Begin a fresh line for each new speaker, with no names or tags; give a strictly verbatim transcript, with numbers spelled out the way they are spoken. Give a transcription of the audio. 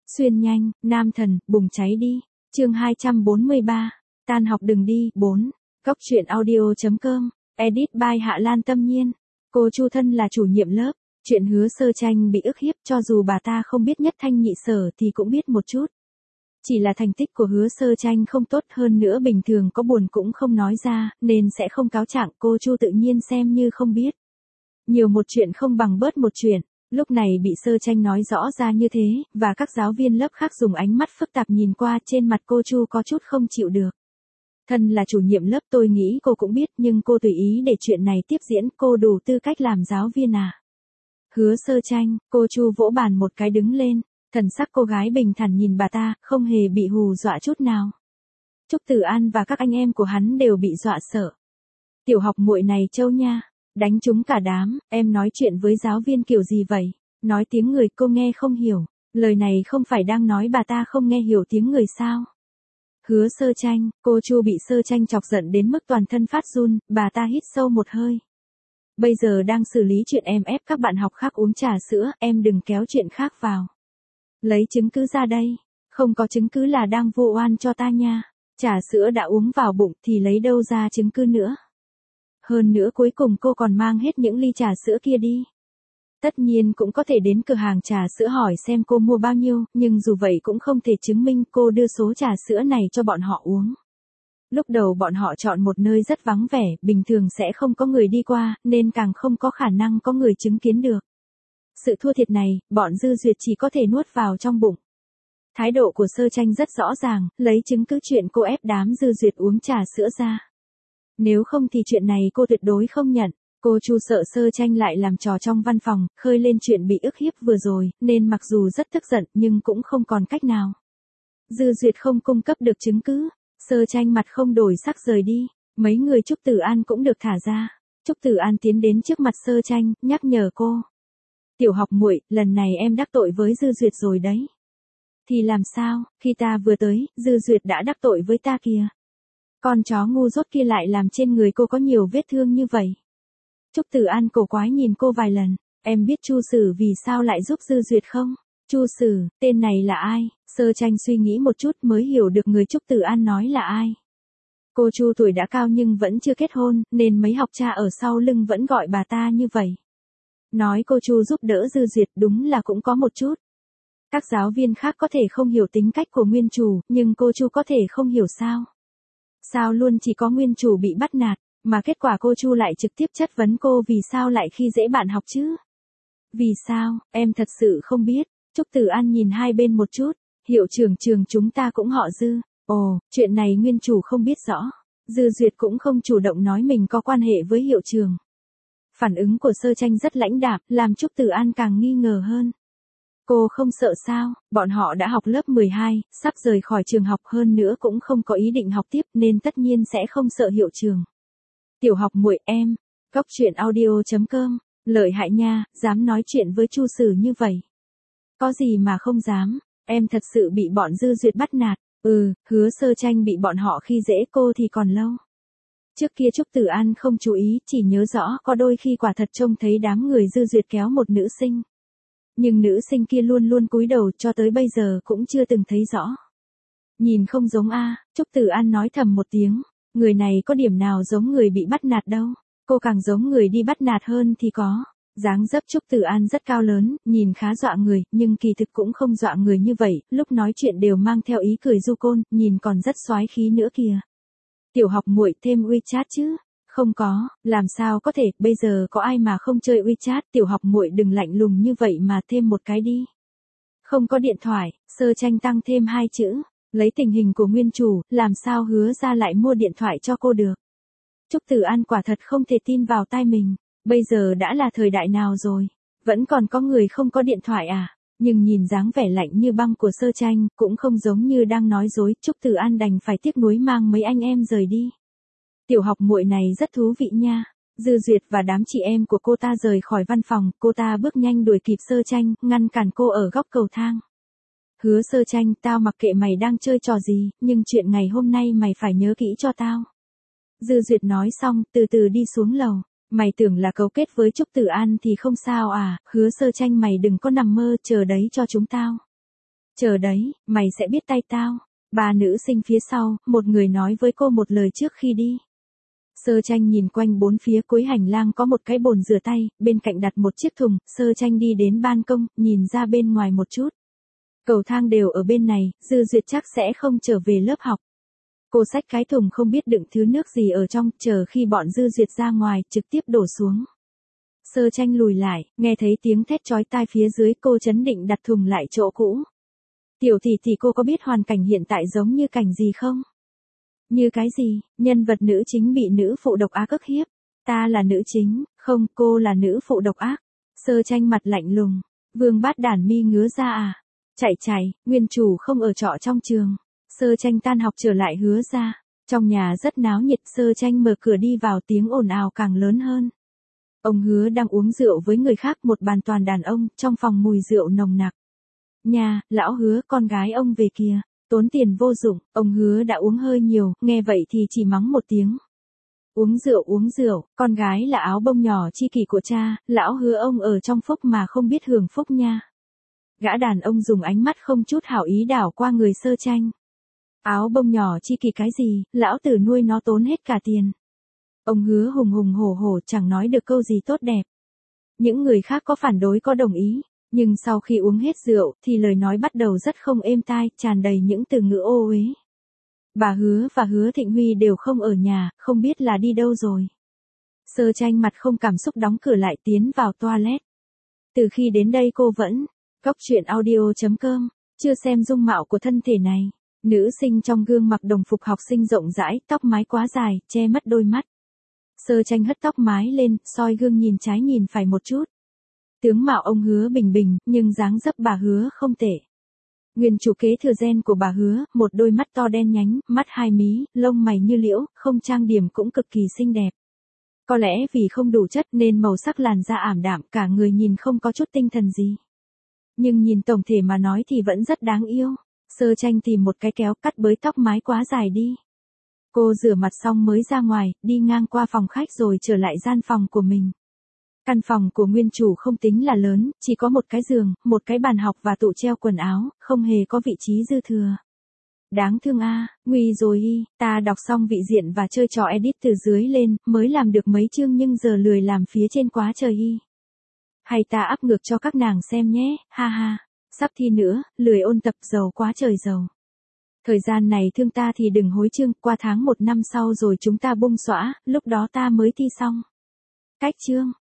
Xuyên nhanh, nam thần, bùng cháy đi. Chương hai trăm bốn mươi ba. Tan học đừng đi. bốn. Cóc truyện audio.com. Edit by Hạ Lan Tâm Nhiên. Cô Chu thân là chủ nhiệm lớp. Chuyện Hứa Sơ Tranh bị ức hiếp cho dù bà ta không biết nhất thanh nhị sở thì cũng biết một chút. Chỉ là thành tích của Hứa Sơ Tranh không tốt, hơn nữa bình thường có buồn cũng không nói ra, nên sẽ không cáo trạng, cô Chu tự nhiên xem như không biết. Nhiều một chuyện không bằng bớt một chuyện. Lúc này bị Sơ Tranh nói rõ ra như thế, và các giáo viên lớp khác dùng ánh mắt phức tạp nhìn qua, trên mặt cô Chu có chút không chịu được. Thân là chủ nhiệm lớp tôi nghĩ cô cũng biết, nhưng cô tùy ý để chuyện này tiếp diễn, cô đủ tư cách làm giáo viên à? Hứa Sơ Tranh, cô Chu vỗ bàn một cái đứng lên, thần sắc cô gái bình thản nhìn bà ta, không hề bị hù dọa chút nào. Trúc Tử An và các anh em của hắn đều bị dọa sợ. Tiểu học muội này trâu nha. Đánh chúng cả đám, em nói chuyện với giáo viên kiểu gì vậy? Nói tiếng người cô nghe không hiểu. Lời này không phải đang nói bà ta không nghe hiểu tiếng người sao? Hứa Sơ Tranh, cô Chu bị Sơ Tranh chọc giận đến mức toàn thân phát run, bà ta hít sâu một hơi. Bây giờ đang xử lý chuyện em ép các bạn học khác uống trà sữa, em đừng kéo chuyện khác vào. Lấy chứng cứ ra đây, không có chứng cứ là đang vu oan cho ta nha. Trà sữa đã uống vào bụng thì lấy đâu ra chứng cứ nữa. Hơn nữa cuối cùng cô còn mang hết những ly trà sữa kia đi. Tất nhiên cũng có thể đến cửa hàng trà sữa hỏi xem cô mua bao nhiêu, nhưng dù vậy cũng không thể chứng minh cô đưa số trà sữa này cho bọn họ uống. Lúc đầu bọn họ chọn một nơi rất vắng vẻ, bình thường sẽ không có người đi qua, nên càng không có khả năng có người chứng kiến được. Sự thua thiệt này, bọn Dư Duyệt chỉ có thể nuốt vào trong bụng. Thái độ của Sơ Tranh rất rõ ràng, lấy chứng cứ chuyện cô ép đám Dư Duyệt uống trà sữa ra. Nếu không thì chuyện này cô tuyệt đối không nhận. Cô Chu sợ Sơ Tranh lại làm trò trong văn phòng, khơi lên chuyện bị ức hiếp vừa rồi, nên mặc dù rất tức giận nhưng cũng không còn cách nào. Dư Duyệt không cung cấp được chứng cứ, Sơ Tranh mặt không đổi sắc rời đi, mấy người Trúc Tử An cũng được thả ra. Trúc Tử An tiến đến trước mặt Sơ Tranh, nhắc nhở cô. Tiểu học muội, lần này em đắc tội với Dư Duyệt rồi đấy. Thì làm sao, khi ta vừa tới, Dư Duyệt đã đắc tội với ta kìa. Con chó ngu dốt kia lại làm trên người cô có nhiều vết thương như vậy. Trúc Tử An cổ quái nhìn cô vài lần, em biết Chu Sử vì sao lại giúp Dư Duyệt không? Chu Sử, tên này là ai? Sơ Tranh suy nghĩ một chút mới hiểu được người Trúc Tử An nói là ai. Cô Chu tuổi đã cao nhưng vẫn chưa kết hôn, nên mấy học cha ở sau lưng vẫn gọi bà ta như vậy. Nói cô Chu giúp đỡ Dư Duyệt đúng là cũng có một chút. Các giáo viên khác có thể không hiểu tính cách của nguyên chủ, nhưng cô Chu có thể không hiểu sao? Sao luôn chỉ có nguyên chủ bị bắt nạt, mà kết quả cô Chu lại trực tiếp chất vấn cô vì sao lại khi dễ bạn học chứ? Vì sao, em thật sự không biết. Trúc Tử An nhìn hai bên một chút, hiệu trưởng trường chúng ta cũng họ Dư. Ồ, chuyện này nguyên chủ không biết rõ. Dư Duyệt cũng không chủ động nói mình có quan hệ với hiệu trưởng. Phản ứng của Sơ Tranh rất lãnh đạm, làm Trúc Tử An càng nghi ngờ hơn. Cô không sợ sao, bọn họ đã học lớp mười hai, sắp rời khỏi trường học, hơn nữa cũng không có ý định học tiếp nên tất nhiên sẽ không sợ hiệu trưởng. Tiểu học muội em, cóc truyện audio.com, lợi hại nha, dám nói chuyện với Chu Sử như vậy. Có gì mà không dám, em thật sự bị bọn Dư Duyệt bắt nạt, ừ, Hứa Sơ Tranh bị bọn họ khi dễ, cô thì còn lâu. Trước kia Trúc Tử An không chú ý, chỉ nhớ rõ có đôi khi quả thật trông thấy đám người Dư Duyệt kéo một nữ sinh. Nhưng nữ sinh kia luôn luôn cúi đầu, cho tới bây giờ cũng chưa từng thấy rõ. Nhìn không giống a, Trúc Tử An nói thầm một tiếng, người này có điểm nào giống người bị bắt nạt đâu, cô càng giống người đi bắt nạt hơn thì có. Dáng dấp Trúc Tử An rất cao lớn, nhìn khá dọa người, nhưng kỳ thực cũng không dọa người như vậy, lúc nói chuyện đều mang theo ý cười du côn, nhìn còn rất soái khí nữa kìa. Tiểu học muội thêm WeChat chứ? Không có, làm sao có thể, bây giờ có ai mà không chơi WeChat, tiểu học muội đừng lạnh lùng như vậy mà thêm một cái đi. Không có điện thoại, Sơ Tranh tăng thêm hai chữ, lấy tình hình của nguyên chủ, làm sao Hứa ra lại mua điện thoại cho cô được. Trúc Tử An quả thật không thể tin vào tai mình, bây giờ đã là thời đại nào rồi, vẫn còn có người không có điện thoại à, nhưng nhìn dáng vẻ lạnh như băng của Sơ Tranh, cũng không giống như đang nói dối, Trúc Tử An đành phải tiếc nuối mang mấy anh em rời đi. Tiểu học muội này rất thú vị nha. Dư Duyệt và đám chị em của cô ta rời khỏi văn phòng, cô ta bước nhanh đuổi kịp Sơ Tranh, ngăn cản cô ở góc cầu thang. Hứa Sơ Tranh, tao mặc kệ mày đang chơi trò gì, nhưng chuyện ngày hôm nay mày phải nhớ kỹ cho tao. Dư Duyệt nói xong, từ từ đi xuống lầu. Mày tưởng là cấu kết với Trúc Tử An thì không sao à, Hứa Sơ Tranh mày đừng có nằm mơ, chờ đấy cho chúng tao. Chờ đấy, mày sẽ biết tay tao. Ba nữ sinh phía sau, một người nói với cô một lời trước khi đi. Sơ Tranh nhìn quanh bốn phía cuối hành lang có một cái bồn rửa tay, bên cạnh đặt một chiếc thùng, Sơ Tranh đi đến ban công, nhìn ra bên ngoài một chút. Cầu thang đều ở bên này, Dư Duyệt chắc sẽ không trở về lớp học. Cô xách cái thùng không biết đựng thứ nước gì ở trong, chờ khi bọn Dư Duyệt ra ngoài, trực tiếp đổ xuống. Sơ Tranh lùi lại, nghe thấy tiếng thét chói tai phía dưới, cô chấn định đặt thùng lại chỗ cũ. Tiểu tỷ tỷ, cô có biết hoàn cảnh hiện tại giống như cảnh gì không? Như cái gì? Nhân vật nữ chính bị nữ phụ độc ác ức hiếp. Ta là nữ chính, không, cô là nữ phụ độc ác. Sơ Tranh mặt lạnh lùng. Vương Bát Đản mi ngứa ra à? Chạy chạy, nguyên chủ không ở trọ trong trường. Sơ Tranh tan học trở lại Hứa ra. Trong nhà rất náo nhiệt, Sơ Tranh mở cửa đi vào, tiếng ồn ào càng lớn hơn. Ông Hứa đang uống rượu với người khác, một bàn toàn đàn ông, trong phòng mùi rượu nồng nặc. Nhà, lão Hứa, con gái ông về kìa. Tốn tiền vô dụng, ông Hứa đã uống hơi nhiều, nghe vậy thì chỉ mắng một tiếng. Uống rượu uống rượu, con gái là áo bông nhỏ chi kỷ của cha, lão Hứa ông ở trong phúc mà không biết hưởng phúc nha. Gã đàn ông dùng ánh mắt không chút hảo ý đảo qua người Sơ Tranh. Áo bông nhỏ chi kỷ cái gì, lão tử nuôi nó tốn hết cả tiền. Ông Hứa hùng hùng hổ hổ chẳng nói được câu gì tốt đẹp. Những người khác có phản đối có đồng ý. Nhưng sau khi uống hết rượu, thì lời nói bắt đầu rất không êm tai, tràn đầy những từ ngữ ô uế. Bà Hứa và Hứa Thịnh Huy đều không ở nhà, không biết là đi đâu rồi. Sơ Tranh mặt không cảm xúc đóng cửa lại, tiến vào toilet. Từ khi đến đây cô vẫn, Cóc truyện audio chấm com, chưa xem dung mạo của thân thể này. Nữ sinh trong gương mặc đồng phục học sinh rộng rãi, tóc mái quá dài, che mất đôi mắt. Sơ Tranh hất tóc mái lên, soi gương nhìn trái nhìn phải một chút. Tướng mạo ông Hứa bình bình, nhưng dáng dấp bà Hứa không tệ. Nguyên chủ kế thừa gen của bà Hứa, một đôi mắt to đen nhánh, mắt hai mí, lông mày như liễu, không trang điểm cũng cực kỳ xinh đẹp. Có lẽ vì không đủ chất nên màu sắc làn da ảm đạm, cả người nhìn không có chút tinh thần gì. Nhưng nhìn tổng thể mà nói thì vẫn rất đáng yêu. Sơ Tranh tìm một cái kéo cắt bới tóc mái quá dài đi. Cô rửa mặt xong mới ra ngoài, đi ngang qua phòng khách rồi trở lại gian phòng của mình. Căn phòng của nguyên chủ không tính là lớn, chỉ có một cái giường, một cái bàn học và tủ treo quần áo, không hề có vị trí dư thừa. Đáng thương a, nguy rồi y, ta đọc xong vị diện và chơi trò edit từ dưới lên, mới làm được mấy chương nhưng giờ lười làm phía trên quá trời y. Hay ta áp ngược cho các nàng xem nhé, ha ha, sắp thi nữa, lười ôn tập, giàu quá trời giàu. Thời gian này thương ta thì đừng hối chương, qua tháng một năm sau rồi chúng ta bung xõa, lúc đó ta mới thi xong. Cách chương.